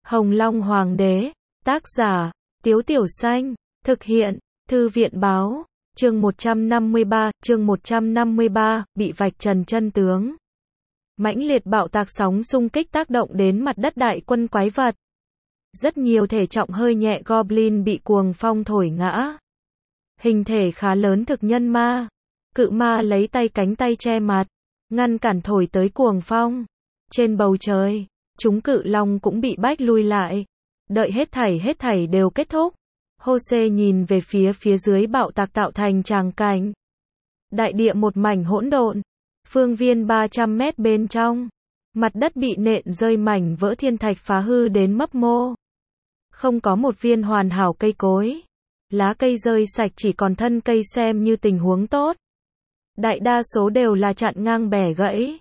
Hồng Long Hoàng đế, tác giả, Tiếu Tiểu Xanh, thực hiện, Thư viện báo, chương 153, bị vạch trần chân tướng. Mãnh liệt bạo tạc sóng xung kích tác động đến mặt đất đại quân quái vật. Rất nhiều thể trọng hơi nhẹ Goblin bị cuồng phong thổi ngã. Hình thể khá lớn thực nhân ma. Cự ma lấy tay cánh tay che mặt, ngăn cản thổi tới cuồng phong. Trên bầu trời, chúng cự long cũng bị bách lui lại. Đợi hết thảy đều kết thúc. Jose nhìn về phía dưới bạo tạc tạo thành tràng cảnh. Đại địa một mảnh hỗn độn. Phương viên 300 mét bên trong. Mặt đất bị nện rơi mảnh vỡ thiên thạch phá hư đến mấp mô. Không có một viên hoàn hảo cây cối. Lá cây rơi sạch chỉ còn thân cây xem như tình huống tốt. Đại đa số đều là chặn ngang bẻ gãy.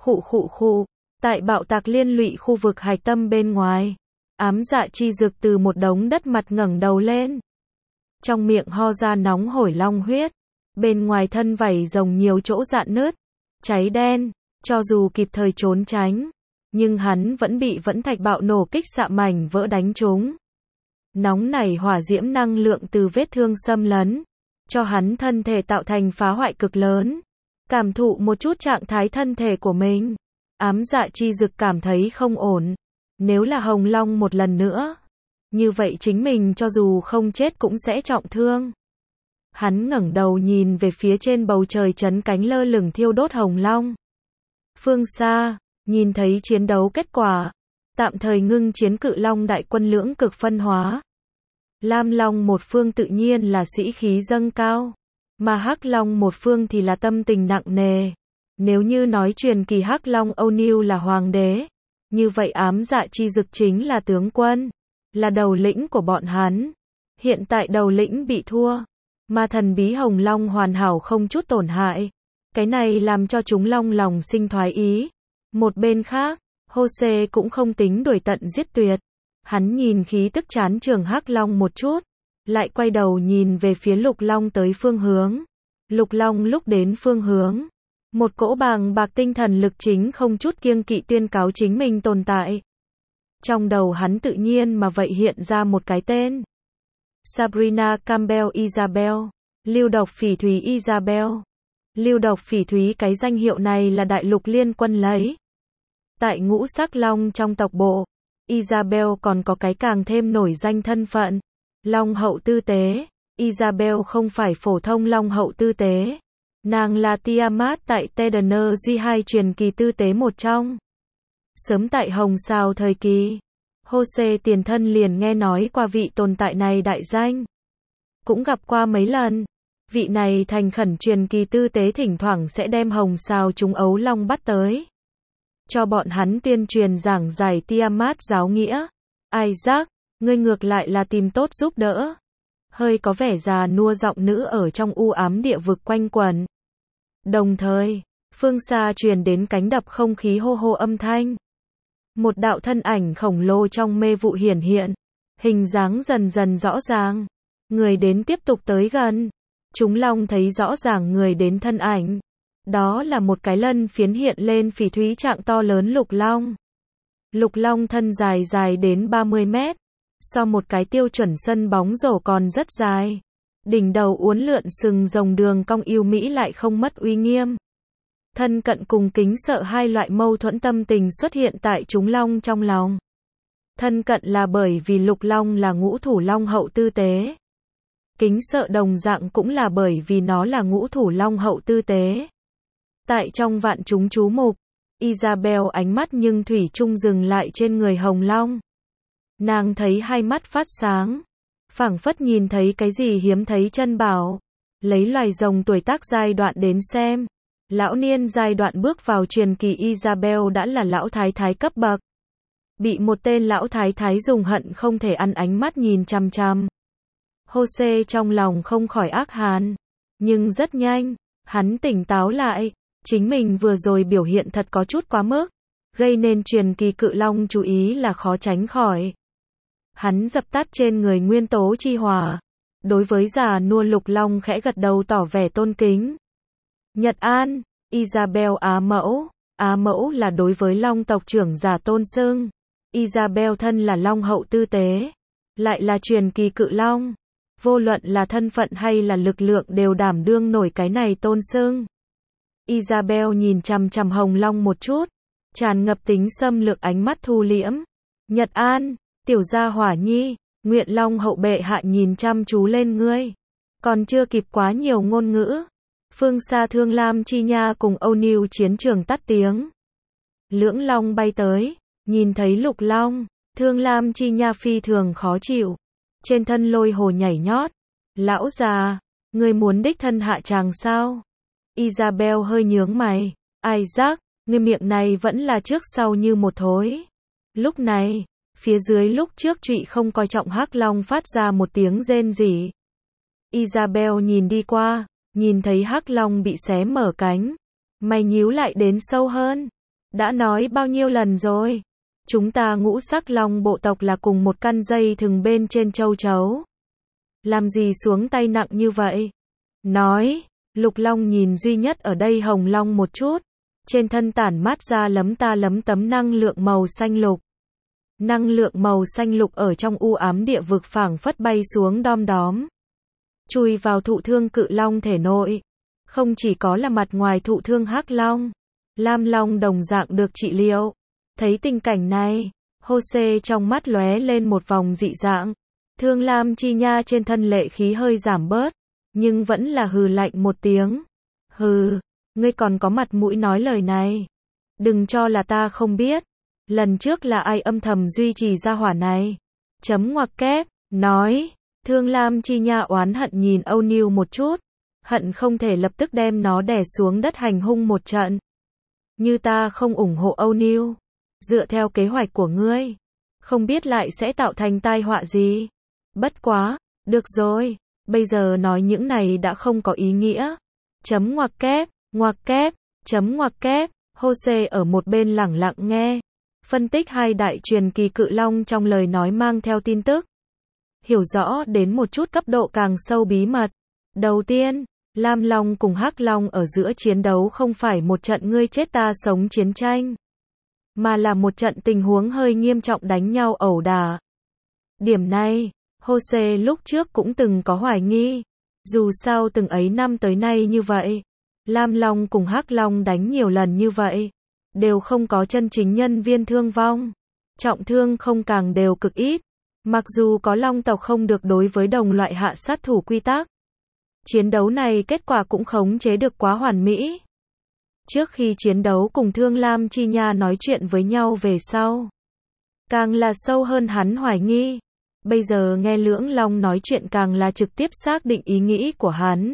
Khụ. Tại bạo tạc liên lụy khu vực hạch tâm bên ngoài. Ám dạ chi dược từ một đống đất mặt ngẩng đầu lên. Trong miệng ho ra nóng hổi long huyết. Bên ngoài thân vảy rồng nhiều chỗ rạn nứt. Cháy đen. Cho dù kịp thời trốn tránh. Nhưng hắn vẫn bị vẫn thạch bạo nổ kích xạ mảnh vỡ đánh trúng. Nóng nảy hỏa diễm năng lượng từ vết thương xâm lấn. Cho hắn thân thể tạo thành phá hoại cực lớn. Cảm thụ một chút trạng thái thân thể của mình. Ám dạ chi dực cảm thấy không ổn. Nếu là Hồng Long một lần nữa. Như vậy chính mình cho dù không chết cũng sẽ trọng thương. Hắn ngẩng đầu nhìn về phía trên bầu trời chấn cánh lơ lửng thiêu đốt Hồng Long. Phương xa, nhìn thấy chiến đấu kết quả. Tạm thời ngưng chiến cự long đại quân lưỡng cực phân hóa. Lam Long một phương tự nhiên là sĩ khí dâng cao. Mà Hắc Long một phương thì là tâm tình nặng nề. Nếu như nói truyền kỳ Hắc Long O'Neil là hoàng đế. Như vậy ám dạ chi dực chính là tướng quân. Là đầu lĩnh của bọn hắn. Hiện tại đầu lĩnh bị thua. Mà thần bí Hồng Long hoàn hảo không chút tổn hại. Cái này làm cho chúng long lòng sinh thoái ý. Một bên khác, Jose cũng không tính đuổi tận giết tuyệt. Hắn nhìn khí tức chán trường Hắc Long một chút. Lại quay đầu nhìn về phía Lục Long tới phương hướng. Lục Long lúc đến phương hướng. Một cỗ bàng bạc tinh thần lực chính không chút kiêng kỵ tuyên cáo chính mình tồn tại. Trong đầu hắn tự nhiên mà vậy hiện ra một cái tên. Sabrina Campbell Isabel. Lưu độc phỉ thúy Isabel. Lưu độc phỉ thúy cái danh hiệu này là đại lục liên quân lấy. Tại ngũ sắc long trong tộc bộ, Isabel còn có cái càng thêm nổi danh thân phận. Long hậu tư tế. Isabel không phải phổ thông long hậu tư tế. Nàng là Tiamat tại Tedener G2 truyền kỳ tư tế một trong. Sớm tại Hồng Sao thời kỳ, Jose tiền thân liền nghe nói qua vị tồn tại này đại danh. Cũng gặp qua mấy lần. Vị này thành khẩn truyền kỳ tư tế thỉnh thoảng sẽ đem Hồng Sao chúng ấu long bắt tới. Cho bọn hắn tuyên truyền giảng giải Tiamat giáo nghĩa. Isaac, ngươi ngược lại là tìm tốt giúp đỡ. Hơi có vẻ già nua giọng nữ ở trong u ám địa vực quanh quẩn. Đồng thời, phương xa truyền đến cánh đập không khí hô hô âm thanh. Một đạo thân ảnh khổng lồ trong mê vụ hiển hiện. Hình dáng dần dần rõ ràng. Người đến tiếp tục tới gần. Chúng long thấy rõ ràng người đến thân ảnh. Đó là một cái lân phiến hiện lên phỉ thúy trạng to lớn lục long. Lục long thân dài đến 30 mét. So một cái tiêu chuẩn sân bóng rổ còn rất dài. Đỉnh đầu uốn lượn sừng rồng đường cong yêu mỹ lại không mất uy nghiêm. Thân cận cùng kính sợ hai loại mâu thuẫn tâm tình xuất hiện tại chúng long trong lòng. Thân cận là bởi vì lục long là ngũ thủ long hậu tư tế. Kính sợ đồng dạng cũng là bởi vì nó là ngũ thủ long hậu tư tế. Tại trong vạn chúng chú mục, Isabel ánh mắt nhưng thủy chung dừng lại trên người Hồng Long. Nàng thấy hai mắt phát sáng. Phảng phất nhìn thấy cái gì hiếm thấy chân bảo. Lấy loài rồng tuổi tác giai đoạn đến xem. Lão niên giai đoạn bước vào truyền kỳ Isabel đã là lão thái thái cấp bậc. Bị một tên lão thái thái dùng hận không thể ăn ánh mắt nhìn chằm chằm. Jose trong lòng không khỏi ác hàn. Nhưng rất nhanh, hắn tỉnh táo lại. Chính mình vừa rồi biểu hiện thật có chút quá mức. Gây nên truyền kỳ cự long chú ý là khó tránh khỏi. Hắn dập tắt trên người nguyên tố chi hỏa. Đối với già nua lục long khẽ gật đầu tỏ vẻ tôn kính. Nhật An, Isabel Á mẫu. Á mẫu là đối với long tộc trưởng giả tôn xưng. Isabel thân là long hậu tư tế, lại là truyền kỳ cự long. Vô luận là thân phận hay là lực lượng đều đảm đương nổi cái này tôn xưng. Isabel nhìn chằm chằm Hồng Long một chút, tràn ngập tính xâm lược ánh mắt thu liễm. Nhật An, tiểu gia hỏa nhi, nguyện Long hậu bệ hạ nhìn chăm chú lên ngươi. Còn chưa kịp quá nhiều ngôn ngữ. Phương xa Thương Lam Chi Nha cùng O'Neil chiến trường tắt tiếng. Lưỡng long bay tới, nhìn thấy Lục Long, Thương Lam Chi Nha phi thường khó chịu. Trên thân lôi hồ nhảy nhót. Lão già, ngươi muốn đích thân hạ tràng sao? Isabel hơi nhướng mày. Isaac, ngươi miệng này vẫn là trước sau như một thối. Lúc này, phía dưới lúc trước trụy không coi trọng hắc long phát ra một tiếng rên rỉ. Isabel nhìn đi qua, nhìn thấy hắc long bị xé mở cánh. Mày nhíu lại đến sâu hơn. Đã nói bao nhiêu lần rồi? Chúng ta ngũ sắc long bộ tộc là cùng một căn dây thừng bên trên châu chấu. Làm gì xuống tay nặng như vậy? Nói, Lục Long nhìn duy nhất ở đây Hồng Long một chút. Trên thân tản mát ra lấm ta lấm tấm năng lượng màu xanh lục. Năng lượng màu xanh lục ở trong u ám địa vực phảng phất bay xuống đom đóm. Chui vào thụ thương cự long thể nội. Không chỉ có là mặt ngoài thụ thương hắc long, lam long đồng dạng được trị liệu. Thấy tình cảnh này, Jose trong mắt lóe lên một vòng dị dạng. Thương Lam Chi Nha trên thân lệ khí hơi giảm bớt, nhưng vẫn là hừ lạnh một tiếng. Hừ, ngươi còn có mặt mũi nói lời này. Đừng cho là ta không biết. Lần trước là ai âm thầm duy trì gia hỏa này. Chấm ngoặc kép, nói. Thương Lam Chi Nha oán hận nhìn O'Neil một chút. Hận không thể lập tức đem nó đè xuống đất hành hung một trận. Như ta không ủng hộ O'Neil. Dựa theo kế hoạch của ngươi, không biết lại sẽ tạo thành tai họa gì. Bất quá, được rồi, bây giờ nói những này đã không có ý nghĩa. Chấm ngoặc kép, chấm ngoặc kép, Jose ở một bên lẳng lặng nghe. Phân tích hai đại truyền kỳ cự long trong lời nói mang theo tin tức. Hiểu rõ đến một chút cấp độ càng sâu bí mật. Đầu tiên, Lam Long cùng Hắc Long ở giữa chiến đấu không phải một trận ngươi chết ta sống chiến tranh, mà là một trận tình huống hơi nghiêm trọng đánh nhau ẩu đả. Điểm này, Jose lúc trước cũng từng có hoài nghi. Dù sao từng ấy năm tới nay như vậy, Lam Long cùng Hắc Long đánh nhiều lần như vậy, đều không có chân chính nhân viên thương vong. Trọng thương không càng đều cực ít. Mặc dù có long tộc không được đối với đồng loại hạ sát thủ quy tắc, chiến đấu này kết quả cũng khống chế được quá hoàn mỹ. Trước khi chiến đấu cùng Thương Lam Chi Nha nói chuyện với nhau về sau, càng là sâu hơn hắn hoài nghi. Bây giờ nghe Lưỡng Long nói chuyện càng là trực tiếp xác định ý nghĩ của hắn.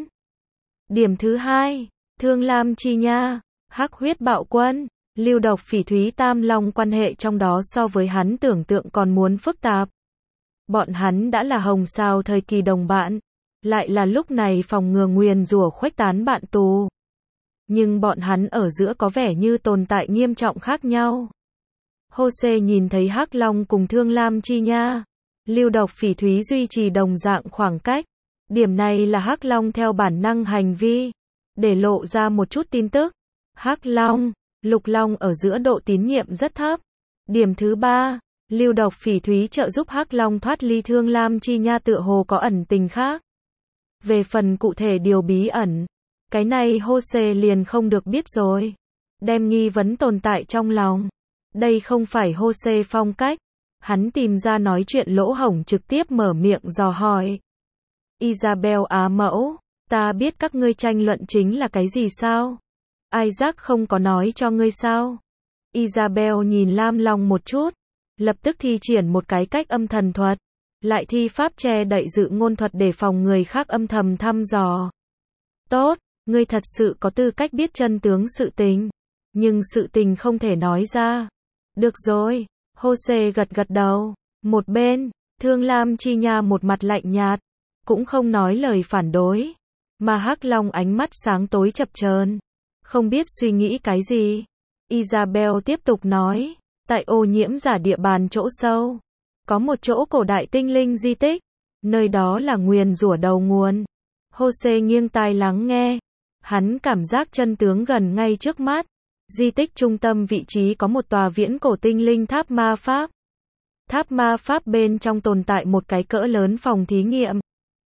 Điểm thứ hai, Thương Lam Chi Nha, Hắc huyết bạo quân, Lưu độc phỉ thúy tam long quan hệ trong đó so với hắn tưởng tượng còn muốn phức tạp. Bọn hắn đã là hồng sao thời kỳ đồng bạn, lại là lúc này phòng ngừa nguyền rủa khuếch tán bạn tù. Nhưng bọn hắn ở giữa có vẻ như tồn tại nghiêm trọng khác nhau. Jose nhìn thấy Hắc Long cùng Thương Lam Chi Nha, Lưu độc phỉ thúy duy trì đồng dạng khoảng cách. Điểm này là Hắc Long theo bản năng hành vi, để lộ ra một chút tin tức. Hắc Long, Lục Long ở giữa độ tín nhiệm rất thấp. Điểm thứ ba, Lưu độc phỉ thúy trợ giúp Hắc Long thoát ly Thương Lam Chi Nha tựa hồ có ẩn tình khác. Về phần cụ thể điều bí ẩn, cái này Jose liền không được biết rồi. Đem nghi vấn tồn tại trong lòng. Đây không phải Jose phong cách. Hắn tìm ra nói chuyện lỗ hổng trực tiếp mở miệng dò hỏi. Isabel á mẫu, ta biết các ngươi tranh luận chính là cái gì sao? Isaac không có nói cho ngươi sao? Isabel nhìn Lam Long một chút, lập tức thi triển một cái cách âm thần thuật, lại thi pháp che đậy dự ngôn thuật để phòng người khác âm thầm thăm dò. Tốt, ngươi thật sự có tư cách biết chân tướng sự tình, nhưng sự tình không thể nói ra. Được rồi, Jose gật gật đầu. Một bên, Thương Lam Chi Nha một mặt lạnh nhạt, cũng không nói lời phản đối, mà Hắc Long ánh mắt sáng tối chập chờn, không biết suy nghĩ cái gì. Isabel tiếp tục nói, tại ô nhiễm giả địa bàn chỗ sâu, có một chỗ cổ đại tinh linh di tích, nơi đó là nguyền rủa đầu nguồn. Jose nghiêng tai lắng nghe, hắn cảm giác chân tướng gần ngay trước mắt. Di tích trung tâm vị trí có một tòa viễn cổ tinh linh tháp ma pháp, Tháp ma pháp bên trong tồn tại một cái cỡ lớn phòng thí nghiệm.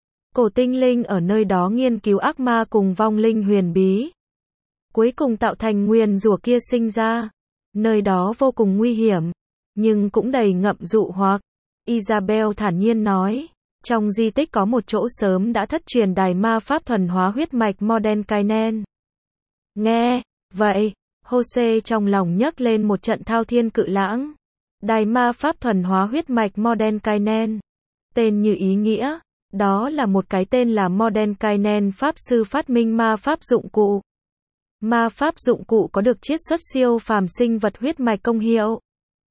Cổ tinh linh ở nơi đó nghiên cứu ác ma cùng vong linh huyền bí. Cuối cùng tạo thành nguyền rủa kia sinh ra. Nơi đó vô cùng nguy hiểm, nhưng cũng đầy ngậm dụ hoặc. Isabel thản nhiên nói. Trong di tích có một chỗ sớm đã thất truyền đài ma pháp thuần hóa huyết mạch Mordenkainen. Nghe, vậy, Jose trong lòng nhấc lên một trận thao thiên cự lãng. Đài ma pháp thuần hóa huyết mạch Mordenkainen. Tên như ý nghĩa, đó là một cái tên là Mordenkainen pháp sư phát minh ma pháp dụng cụ. Ma pháp dụng cụ có được chiết xuất siêu phàm sinh vật huyết mạch công hiệu.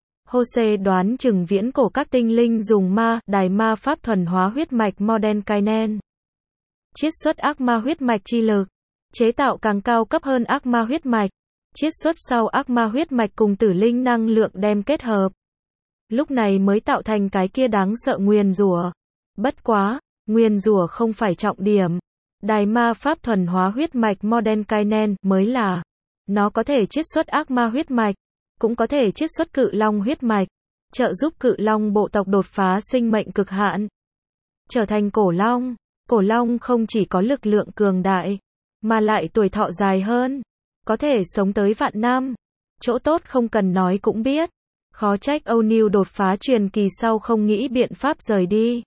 Jose đoán chừng viễn cổ các tinh linh dùng đài ma pháp thuần hóa huyết mạch Mordenkainen. Chiết xuất ác ma huyết mạch chi lực. Chế tạo càng cao cấp hơn ác ma huyết mạch. Chiết xuất sau ác ma huyết mạch cùng tử linh năng lượng đem kết hợp. Lúc này mới tạo thành cái kia đáng sợ nguyền rủa. Bất quá, nguyền rủa không phải trọng điểm. Đài ma pháp thuần hóa huyết mạch Mordenkainen mới là. Nó có thể chiết xuất ác ma huyết mạch, cũng có thể chiết xuất cự long huyết mạch, trợ giúp cự long bộ tộc đột phá sinh mệnh cực hạn, trở thành cổ long. Cổ long không chỉ có lực lượng cường đại, mà lại tuổi thọ dài hơn, có thể sống tới vạn năm. Chỗ tốt không cần nói cũng biết. Khó trách O'Neill đột phá truyền kỳ sau không nghĩ biện pháp rời đi,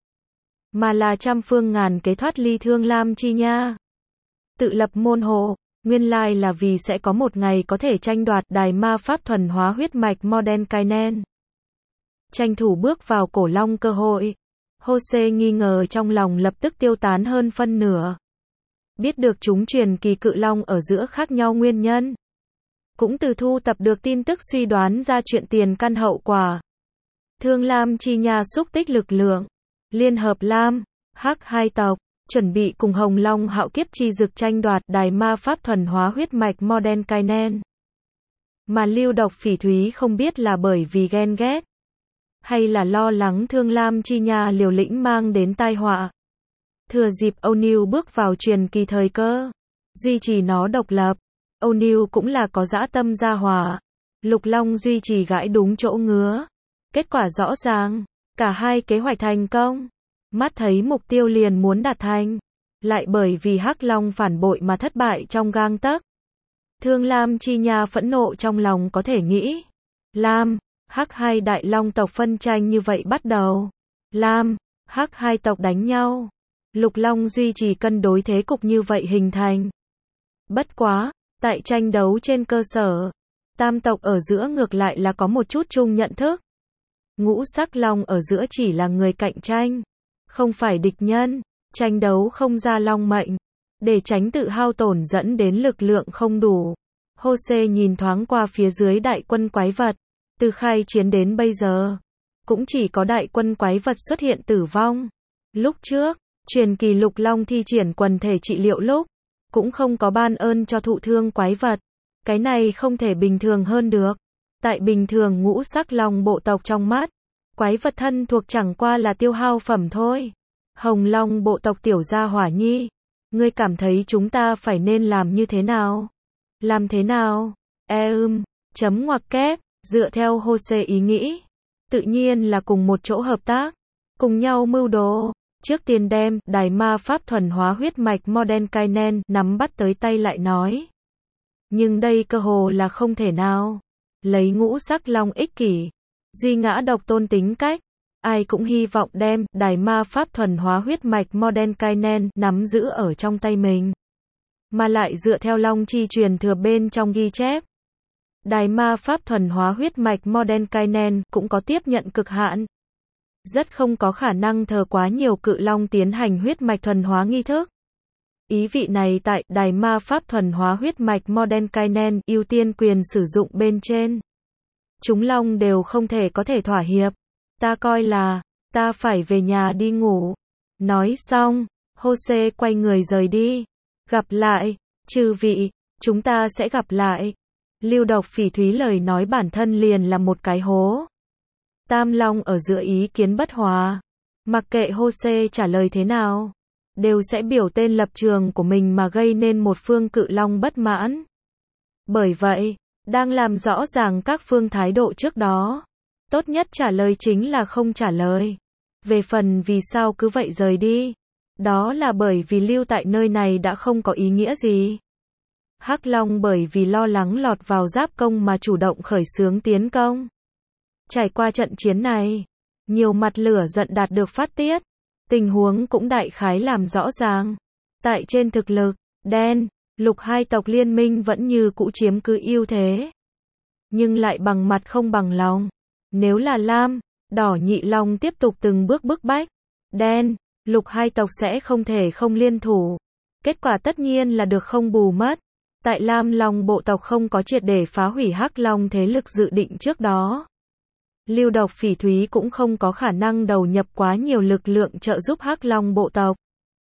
mà là trăm phương ngàn kế thoát ly Thương Lam Chi Nha. Tự lập môn hộ, nguyên lai là vì sẽ có một ngày có thể tranh đoạt đài ma pháp thuần hóa huyết mạch Mordenkainen. Tranh thủ bước vào cổ long cơ hội. Jose nghi ngờ trong lòng lập tức tiêu tán hơn phân nửa. Biết được chúng truyền kỳ cự long ở giữa khác nhau nguyên nhân. Cũng từ thu tập được tin tức suy đoán ra chuyện tiền căn hậu quả. Thương Lam Chi Nha xúc tích lực lượng. Liên hợp Lam, Hắc hai tộc, chuẩn bị cùng Hồng Long Hạo Kiếp chi dực tranh đoạt đài ma pháp thuần hóa huyết mạch Mordenkainen. Mà Lưu Độc Phỉ Thúy không biết là bởi vì ghen ghét, hay là lo lắng Thương Lam Chi Nha liều lĩnh mang đến tai họa. Thừa dịp O'Neill bước vào truyền kỳ thời cơ, duy trì nó độc lập. O'Neill cũng là có dã tâm gia hỏa. Lục Long duy trì gãi đúng chỗ ngứa. Kết quả rõ ràng, cả hai kế hoạch thành công. Mắt thấy mục tiêu liền muốn đạt thành, lại bởi vì Hắc Long phản bội mà thất bại trong gang tấc. Thương Lam Chi Nha phẫn nộ trong lòng có thể nghĩ. Lam, Hắc hai đại long tộc phân tranh như vậy bắt đầu. Lam, Hắc hai tộc đánh nhau. Lục Long duy trì cân đối thế cục như vậy hình thành. Bất quá, tại tranh đấu trên cơ sở, tam tộc ở giữa ngược lại là có một chút chung nhận thức. Ngũ sắc long ở giữa chỉ là người cạnh tranh, không phải địch nhân. Tranh đấu không ra long mệnh, để tránh tự hao tổn dẫn đến lực lượng không đủ. Jose nhìn thoáng qua phía dưới đại quân quái vật. Từ khai chiến đến bây giờ, cũng chỉ có đại quân quái vật xuất hiện tử vong. Lúc trước, truyền kỳ Lục Long thi triển quần thể trị liệu lúc, cũng không có ban ơn cho thụ thương quái vật. Cái này không thể bình thường hơn được. Tại bình thường ngũ sắc long bộ tộc trong mắt, quái vật thân thuộc chẳng qua là tiêu hao phẩm thôi. Hồng Long bộ tộc tiểu gia hỏa nhi, ngươi cảm thấy chúng ta phải nên làm như thế nào? Làm thế nào? Chấm ngoặc kép, dựa theo Jose ý nghĩ, tự nhiên là cùng một chỗ hợp tác, cùng nhau mưu đồ. Trước tiên đem đài ma pháp thuần hóa huyết mạch Mordenkainen nắm bắt tới tay lại nói. Nhưng đây cơ hồ là không thể nào. Lấy ngũ sắc long ích kỷ, duy ngã độc tôn tính cách, ai cũng hy vọng đem đài ma pháp thuần hóa huyết mạch Mordenkainen nắm giữ ở trong tay mình. Mà lại dựa theo long chi truyền thừa bên trong ghi chép, đài ma pháp thuần hóa huyết mạch Mordenkainen cũng có tiếp nhận cực hạn. Rất không có khả năng thờ quá nhiều cự long tiến hành huyết mạch thuần hóa nghi thức. Ý vị này tại đài ma pháp thuần hóa huyết mạch Mordenkainen ưu tiên quyền sử dụng bên trên. Chúng long đều không thể có thể thỏa hiệp. Ta coi là, ta phải về nhà đi ngủ. Nói xong, Jose quay người rời đi. Gặp lại, chư vị, chúng ta sẽ gặp lại. Lưu Độc Phỉ Thúy lời nói bản thân liền là một cái hố. Tam Long ở giữa ý kiến bất hòa. Mặc kệ Jose trả lời thế nào, đều sẽ biểu tên lập trường của mình mà gây nên một phương cự long bất mãn. Bởi vậy, đang làm rõ ràng các phương thái độ trước đó, Tốt nhất trả lời chính là không trả lời. Về phần vì sao cứ vậy rời đi, đó là bởi vì lưu tại nơi này đã không có ý nghĩa gì. Hắc Long bởi vì lo lắng lọt vào giáp công mà chủ động khởi xướng tiến công. Trải qua trận chiến này, nhiều mặt lửa giận đạt được phát tiết, tình huống cũng đại khái làm rõ ràng. Tại trên thực lực, đen, lục hai tộc liên minh vẫn như cũ chiếm cứ ưu thế. Nhưng lại bằng mặt không bằng lòng. Nếu là lam, đỏ nhị long tiếp tục từng bước bức bách, đen, lục hai tộc sẽ không thể không liên thủ. Kết quả tất nhiên là được không bù mất. Tại lam long bộ tộc không có triệt để phá hủy hắc long thế lực dự định trước đó. Lưu độc phỉ thúy cũng không có khả năng đầu nhập quá nhiều lực lượng trợ giúp hắc long bộ tộc.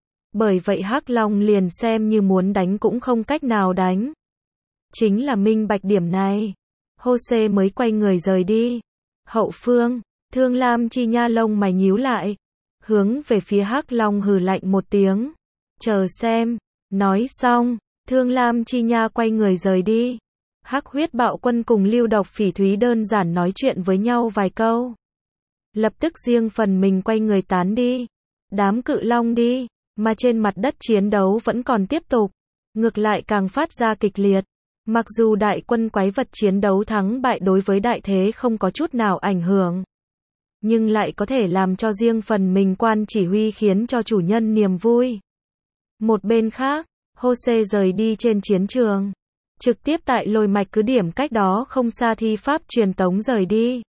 Bởi vậy hắc long liền xem như muốn đánh cũng không cách nào đánh. Chính là minh bạch điểm này, Jose mới quay người rời đi. Hậu phương, Thương Lam Chi Nha lông mày nhíu lại, hướng về phía hắc long hừ lạnh một tiếng. Chờ xem. Nói xong, Thương Lam Chi Nha quay người rời đi. Hắc huyết bạo quân cùng lưu độc phỉ thúy đơn giản nói chuyện với nhau vài câu. Lập tức riêng phần mình quay người tán đi. Đám cự long đi, mà trên mặt đất chiến đấu vẫn còn tiếp tục. Ngược lại càng phát ra kịch liệt. Mặc dù đại quân quái vật chiến đấu thắng bại đối với đại thế không có chút nào ảnh hưởng. Nhưng lại có thể làm cho riêng phần mình quan chỉ huy khiến cho chủ nhân niềm vui. Một bên khác, Jose rời đi trên chiến trường. Trực tiếp tại lôi mạch cứ điểm cách đó không xa thi pháp truyền tống rời đi.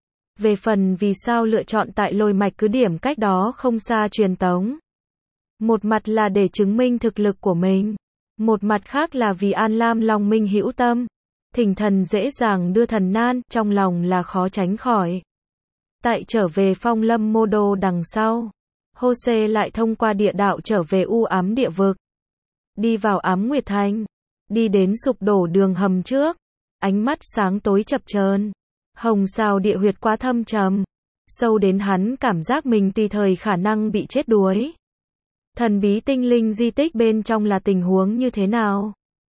Về phần vì sao lựa chọn tại lôi mạch cứ điểm cách đó không xa truyền tống. Một mặt là để chứng minh thực lực của mình. Một mặt khác là vì An Lam Long Minh hữu tâm. Thỉnh thần dễ dàng đưa thần nan, trong lòng là khó tránh khỏi. Tại trở về Phong Lâm Mô Đô đằng sau, Jose lại thông qua địa đạo trở về u ám địa vực. Đi vào Ám Nguyệt Thành. Đi đến sụp đổ đường hầm trước. Ánh mắt sáng tối chập chờn. Hồng sao địa huyệt quá thâm trầm. Sâu đến hắn cảm giác mình tùy thời khả năng bị chết đuối. Thần bí tinh linh di tích bên trong là tình huống như thế nào?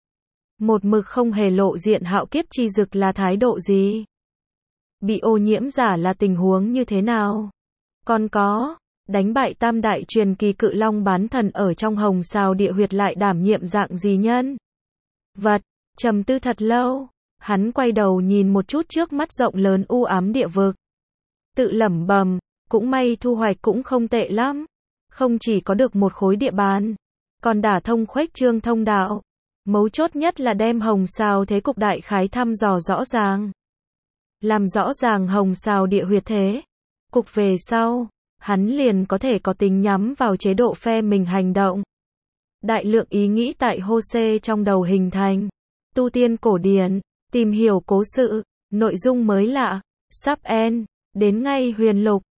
Một mực không hề lộ diện hạo kiếp chi dực là thái độ gì? Bị ô nhiễm giả là tình huống như thế nào? Còn có, đánh bại tam đại truyền kỳ cự long bán thần ở trong hồng sao địa huyệt lại đảm nhiệm dạng gì nhân? Vật, trầm tư thật lâu, hắn quay đầu nhìn một chút trước mắt rộng lớn u ám địa vực. Tự lẩm bẩm, cũng may thu hoạch cũng không tệ lắm. Không chỉ có được một khối địa bàn, còn đả thông khuếch trương thông đạo. Mấu chốt nhất là đem hồng sao thế cục đại khái thăm dò rõ ràng. Làm rõ ràng hồng sao địa huyệt thế cục về sau, hắn liền có thể có tính nhắm vào chế độ phe mình hành động. Đại lượng ý nghĩ tại Jose trong đầu hình thành. Tu tiên cổ điển, tìm hiểu cố sự, nội dung mới lạ, sắp end, đến ngay huyền lục.